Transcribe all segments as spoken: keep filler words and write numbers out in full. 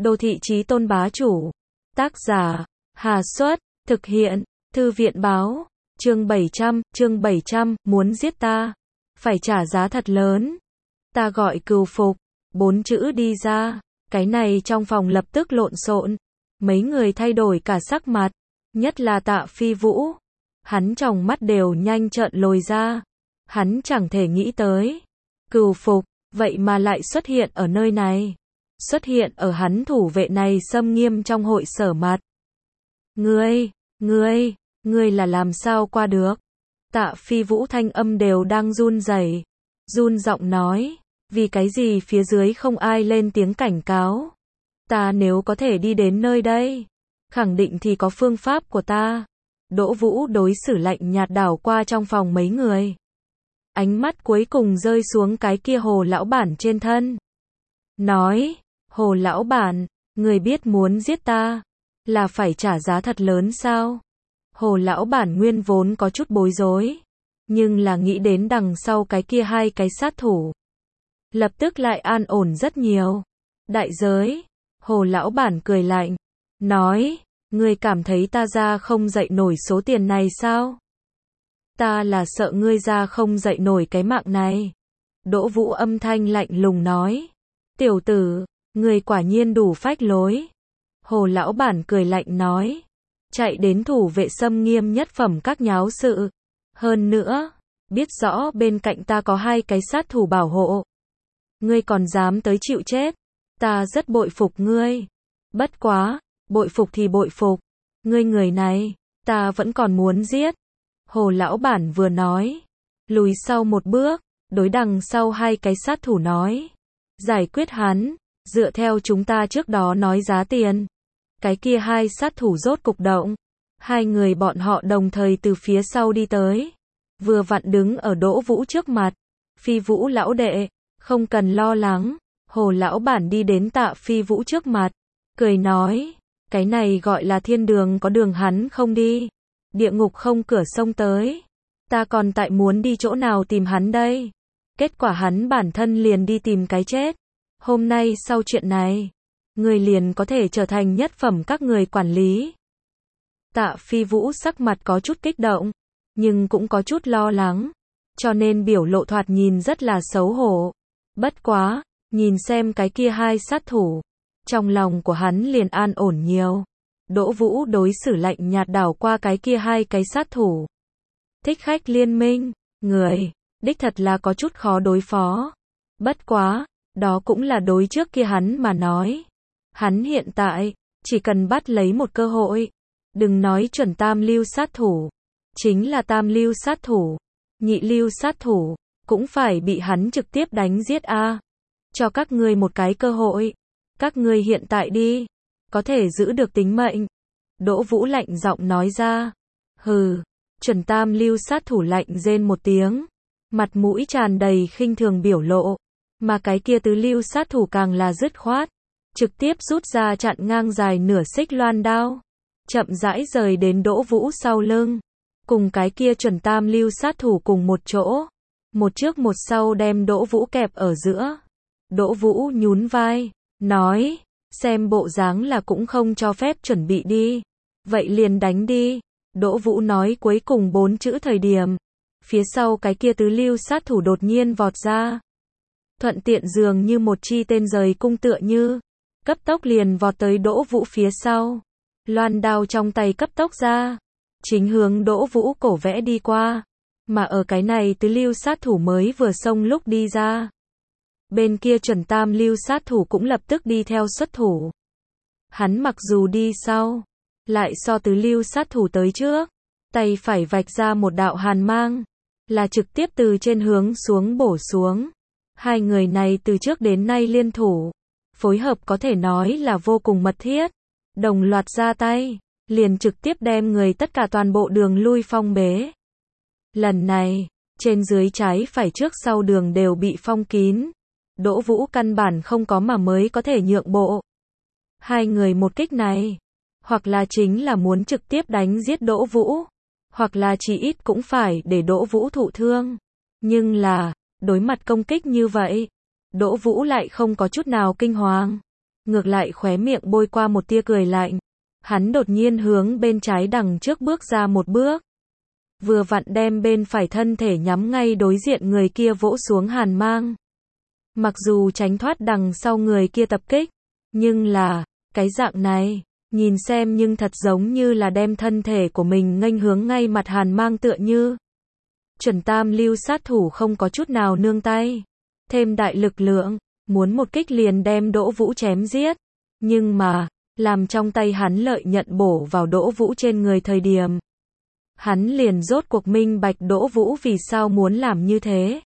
Đô thị chí tôn bá chủ. Tác giả, Hà Xuất, thực hiện, Thư viện báo, chương bảy trăm, chương bảy trăm, muốn giết ta, phải trả giá thật lớn. Ta gọi cừu phục, bốn chữ đi ra, cái này trong phòng lập tức lộn xộn, mấy người thay đổi cả sắc mặt, nhất là Tạ Phi Vũ. Hắn tròng mắt đều nhanh trợn lồi ra, hắn chẳng thể nghĩ tới. Cừu phục, vậy mà lại xuất hiện ở nơi này. Xuất hiện ở hắn thủ vệ này xâm nghiêm trong hội sở mặt. Ngươi, ngươi, ngươi là làm sao qua được? Tạ Phi Vũ thanh âm đều đang run rẩy, run giọng nói, vì cái gì phía dưới không ai lên tiếng cảnh cáo? Ta nếu có thể đi đến nơi đây, khẳng định thì có phương pháp của ta. Đỗ Vũ đối xử lạnh nhạt đảo qua trong phòng mấy người. Ánh mắt cuối cùng rơi xuống cái kia Hồ lão bản trên thân. Nói, Hồ lão bản, người biết muốn giết ta, là phải trả giá thật lớn sao? Hồ lão bản nguyên vốn có chút bối rối, nhưng là nghĩ đến đằng sau cái kia hai cái sát thủ, lập tức lại an ổn rất nhiều. Đại giới, Hồ lão bản cười lạnh, nói, ngươi cảm thấy ta ra không dậy nổi số tiền này sao? Ta là sợ ngươi ra không dậy nổi cái mạng này. Đỗ Vũ âm thanh lạnh lùng nói, tiểu tử, ngươi quả nhiên đủ phách lối. Hồ lão bản cười lạnh nói, chạy đến thủ vệ xâm nghiêm nhất phẩm các nháo sự. Hơn nữa, biết rõ bên cạnh ta có hai cái sát thủ bảo hộ. Ngươi còn dám tới chịu chết, ta rất bội phục ngươi. Bất quá, bội phục thì bội phục, ngươi người này, ta vẫn còn muốn giết. Hồ lão bản vừa nói, lùi sau một bước, đối đằng sau hai cái sát thủ nói, giải quyết hắn, dựa theo chúng ta trước đó nói giá tiền. Cái kia hai sát thủ rốt cục động, hai người bọn họ đồng thời từ phía sau đi tới, vừa vặn đứng ở Đỗ Vũ trước mặt. Phi Vũ lão đệ, không cần lo lắng. Hồ lão bản đi đến Tạ Phi Vũ trước mặt, cười nói, cái này gọi là thiên đường có đường hắn không đi, địa ngục không cửa sông tới. Ta còn tại muốn đi chỗ nào tìm hắn đây? Kết quả hắn bản thân liền đi tìm cái chết. Hôm nay sau chuyện này, người liền có thể trở thành nhất phẩm các người quản lý. Tạ Phi Vũ sắc mặt có chút kích động, nhưng cũng có chút lo lắng, cho nên biểu lộ thoạt nhìn rất là xấu hổ. Bất quá, nhìn xem cái kia hai sát thủ, trong lòng của hắn liền an ổn nhiều. Đỗ Vũ đối xử lạnh nhạt đảo qua cái kia hai cái sát thủ. Thích khách liên minh, người, đích thật là có chút khó đối phó. Bất quá, đó cũng là đối trước kia hắn mà nói. Hắn hiện tại, chỉ cần bắt lấy một cơ hội. Đừng nói chuẩn tam lưu sát thủ, chính là tam lưu sát thủ, nhị lưu sát thủ, cũng phải bị hắn trực tiếp đánh giết a. À. Cho các ngươi một cái cơ hội. Các ngươi hiện tại đi, có thể giữ được tính mệnh. Đỗ Vũ lạnh giọng nói ra. Hừ, chuẩn tam lưu sát thủ lạnh rên một tiếng, mặt mũi tràn đầy khinh thường biểu lộ, mà cái kia tứ lưu sát thủ càng là dứt khoát, trực tiếp rút ra chặn ngang dài nửa xích loan đao, chậm rãi rời đến Đỗ Vũ sau lưng, cùng cái kia chuẩn tam lưu sát thủ cùng một chỗ, một trước một sau đem Đỗ Vũ kẹp ở giữa. Đỗ Vũ nhún vai, nói, xem bộ dáng là cũng không cho phép chuẩn bị đi, vậy liền đánh đi. Đỗ Vũ nói cuối cùng bốn chữ thời điểm, phía sau cái kia tứ lưu sát thủ đột nhiên vọt ra, thuận tiện dường như một chi tên rời cung tựa như, cấp tốc liền vọt tới Đỗ Vũ phía sau, loan đao trong tay cấp tốc ra, chính hướng Đỗ Vũ cổ vẽ đi qua, mà ở cái này tứ lưu sát thủ mới vừa xông lúc đi ra, bên kia chuẩn tam lưu sát thủ cũng lập tức đi theo xuất thủ. Hắn mặc dù đi sau, lại so tứ lưu sát thủ tới trước, tay phải vạch ra một đạo hàn mang, là trực tiếp từ trên hướng xuống bổ xuống. Hai người này từ trước đến nay liên thủ, phối hợp có thể nói là vô cùng mật thiết, đồng loạt ra tay, liền trực tiếp đem người tất cả toàn bộ đường lui phong bế. Lần này, trên dưới trái phải trước sau đường đều bị phong kín, Đỗ Vũ căn bản không có mà mới có thể nhượng bộ. Hai người một kích này, hoặc là chính là muốn trực tiếp đánh giết Đỗ Vũ, hoặc là chỉ ít cũng phải để Đỗ Vũ thụ thương. Nhưng là, đối mặt công kích như vậy, Đỗ Vũ lại không có chút nào kinh hoàng. ngược lại khóe miệng bôi qua một tia cười lạnh. Hắn đột nhiên hướng bên trái đằng trước bước ra một bước. Vừa vặn đem bên phải thân thể nhắm ngay đối diện người kia vỗ xuống hàn mang. Mặc dù tránh thoát đằng sau người kia tập kích, nhưng là, cái dạng này, nhìn xem nhưng thật giống như là đem thân thể của mình nghênh hướng ngay mặt hàn mang tựa như. Chuẩn tam lưu sát thủ không có chút nào nương tay. Thêm đại lực lượng, muốn một kích liền đem Đỗ Vũ chém giết. Nhưng mà, làm trong tay hắn lợi nhận bổ vào Đỗ Vũ trên người thời điểm. Hắn liền rốt cuộc minh bạch Đỗ Vũ vì sao muốn làm như thế.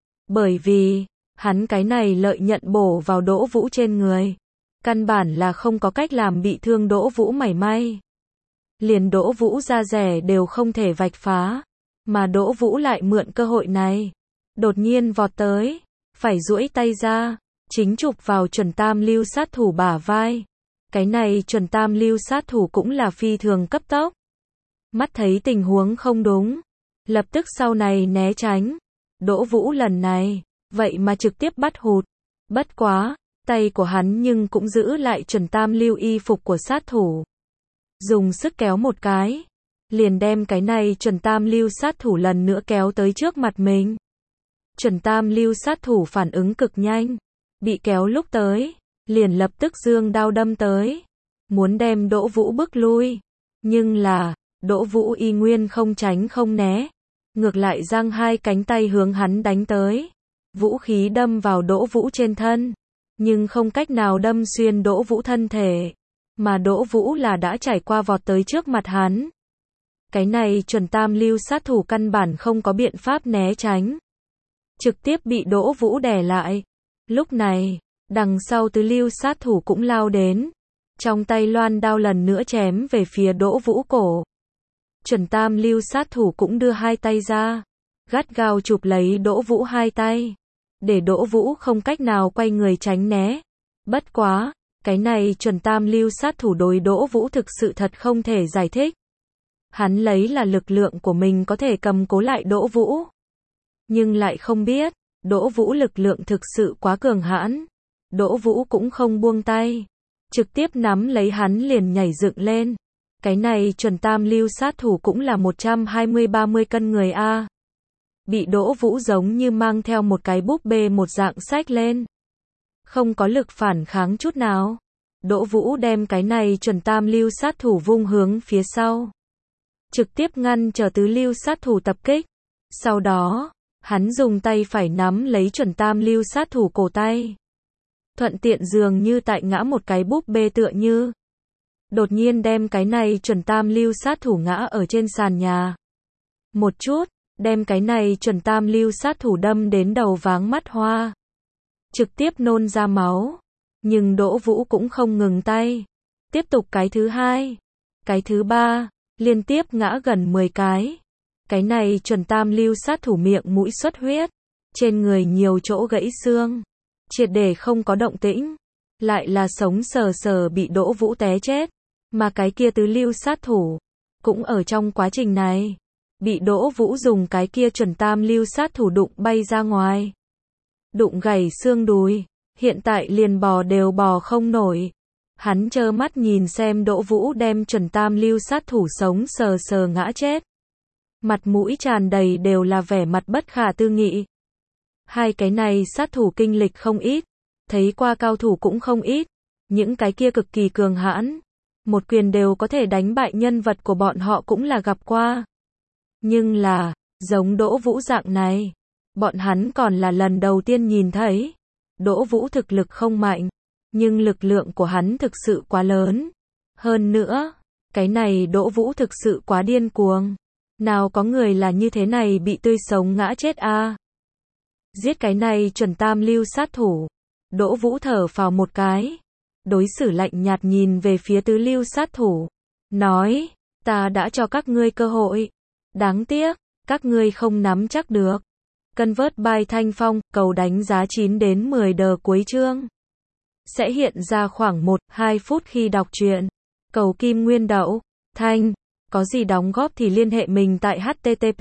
Bởi vì, hắn cái này lợi nhận bổ vào Đỗ Vũ trên người. Căn bản là không có cách làm bị thương Đỗ Vũ mảy may. Liền Đỗ Vũ da rẻ đều không thể vạch phá. Mà Đỗ Vũ lại mượn cơ hội này. Đột nhiên vọt tới. Phải duỗi tay ra. Chính chụp vào chuẩn tam lưu sát thủ bả vai. Cái này chuẩn tam lưu sát thủ cũng là phi thường cấp tốc. Mắt thấy tình huống không đúng. Lập tức sau này né tránh. Đỗ Vũ lần này. Vậy mà trực tiếp bắt hụt. Bất quá. Tay của hắn nhưng cũng giữ lại chuẩn tam lưu y phục của sát thủ. Dùng sức kéo một cái. Liền đem cái này chuẩn tam lưu sát thủ lần nữa kéo tới trước mặt mình. Chuẩn tam lưu sát thủ phản ứng cực nhanh. Bị kéo lúc tới. Liền lập tức giương đao đâm tới. Muốn đem Đỗ Vũ bước lui. Nhưng là, Đỗ Vũ y nguyên không tránh không né. Ngược lại giang hai cánh tay hướng hắn đánh tới. Vũ khí đâm vào Đỗ Vũ trên thân. Nhưng không cách nào đâm xuyên Đỗ Vũ thân thể. Mà Đỗ Vũ là đã trải qua vọt tới trước mặt hắn. Cái này chuẩn tam lưu sát thủ căn bản không có biện pháp né tránh. Trực tiếp bị Đỗ Vũ đè lại. Lúc này, đằng sau tứ lưu sát thủ cũng lao đến. Trong tay loan đao lần nữa chém về phía Đỗ Vũ cổ. Chuẩn tam lưu sát thủ cũng đưa hai tay ra. Gắt gao chụp lấy Đỗ Vũ hai tay. Để Đỗ Vũ không cách nào quay người tránh né. Bất quá, cái này chuẩn tam lưu sát thủ đối Đỗ Vũ thực sự thật không thể giải thích. Hắn lấy là lực lượng của mình có thể cầm cố lại Đỗ Vũ. Nhưng lại không biết, Đỗ Vũ lực lượng thực sự quá cường hãn. Đỗ Vũ cũng không buông tay. Trực tiếp nắm lấy hắn liền nhảy dựng lên. Cái này chuẩn tam lưu sát thủ cũng là một trăm hai mươi ba mươi cân người A. Bị Đỗ Vũ giống như mang theo một cái búp bê một dạng xách lên. Không có lực phản kháng chút nào. Đỗ Vũ đem cái này chuẩn tam lưu sát thủ vung hướng phía sau. Trực tiếp ngăn chờ tứ lưu sát thủ tập kích. Sau đó, hắn dùng tay phải nắm lấy chuẩn tam lưu sát thủ cổ tay. Thuận tiện dường như tại ngã một cái búp bê tựa như. Đột nhiên đem cái này chuẩn tam lưu sát thủ ngã ở trên sàn nhà. Một chút, đem cái này chuẩn tam lưu sát thủ đâm đến đầu váng mắt hoa. Trực tiếp nôn ra máu. Nhưng Đỗ Vũ cũng không ngừng tay. Tiếp tục cái thứ hai. Cái thứ ba. Liên tiếp ngã gần mười cái. Cái này chuẩn tam lưu sát thủ miệng mũi xuất huyết. Trên người nhiều chỗ gãy xương. Triệt để không có động tĩnh. Lại là sống sờ sờ bị Đỗ Vũ té chết. Mà cái kia tứ lưu sát thủ. Cũng ở trong quá trình này. Bị Đỗ Vũ dùng cái kia chuẩn tam lưu sát thủ đụng bay ra ngoài. Đụng gãy xương đùi. Hiện tại liền bò đều bò không nổi. Hắn trơ mắt nhìn xem Đỗ Vũ đem chuẩn tam lưu sát thủ sống sờ sờ ngã chết. Mặt mũi tràn đầy đều là vẻ mặt bất khả tư nghị. Hai cái này sát thủ kinh lịch không ít. Thấy qua cao thủ cũng không ít. Những cái kia cực kỳ cường hãn. Một quyền đều có thể đánh bại nhân vật của bọn họ cũng là gặp qua. Nhưng là, giống Đỗ Vũ dạng này. Bọn hắn còn là lần đầu tiên nhìn thấy. Đỗ Vũ thực lực không mạnh. Nhưng lực lượng của hắn thực sự quá lớn. Hơn nữa, cái này Đỗ Vũ thực sự quá điên cuồng. Nào có người là như thế này bị tươi sống ngã chết a. À? Giết cái này chuẩn tam lưu sát thủ. Đỗ Vũ thở phào một cái. Đối xử lạnh nhạt nhìn về phía tứ lưu sát thủ. Nói, ta đã cho các ngươi cơ hội. Đáng tiếc, các ngươi không nắm chắc được. Convert by Thanh Phong, cầu đánh giá chín đến mười đờ cuối chương. Sẽ hiện ra khoảng một đến hai phút khi đọc truyện. Cầu kim nguyên đậu, thanh. Có gì đóng góp thì liên hệ mình tại http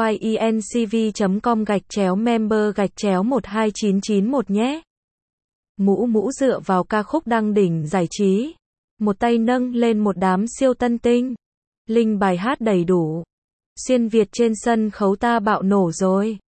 tiuyencv chấm com gạch chéo member gạch chéo một hai chín chín một nhé. Mũ mũ dựa vào ca khúc đăng đỉnh giải trí. Một tay nâng lên một đám siêu tân tinh. Linh bài hát đầy đủ. Xuyên Việt trên sân khấu ta bạo nổ rồi.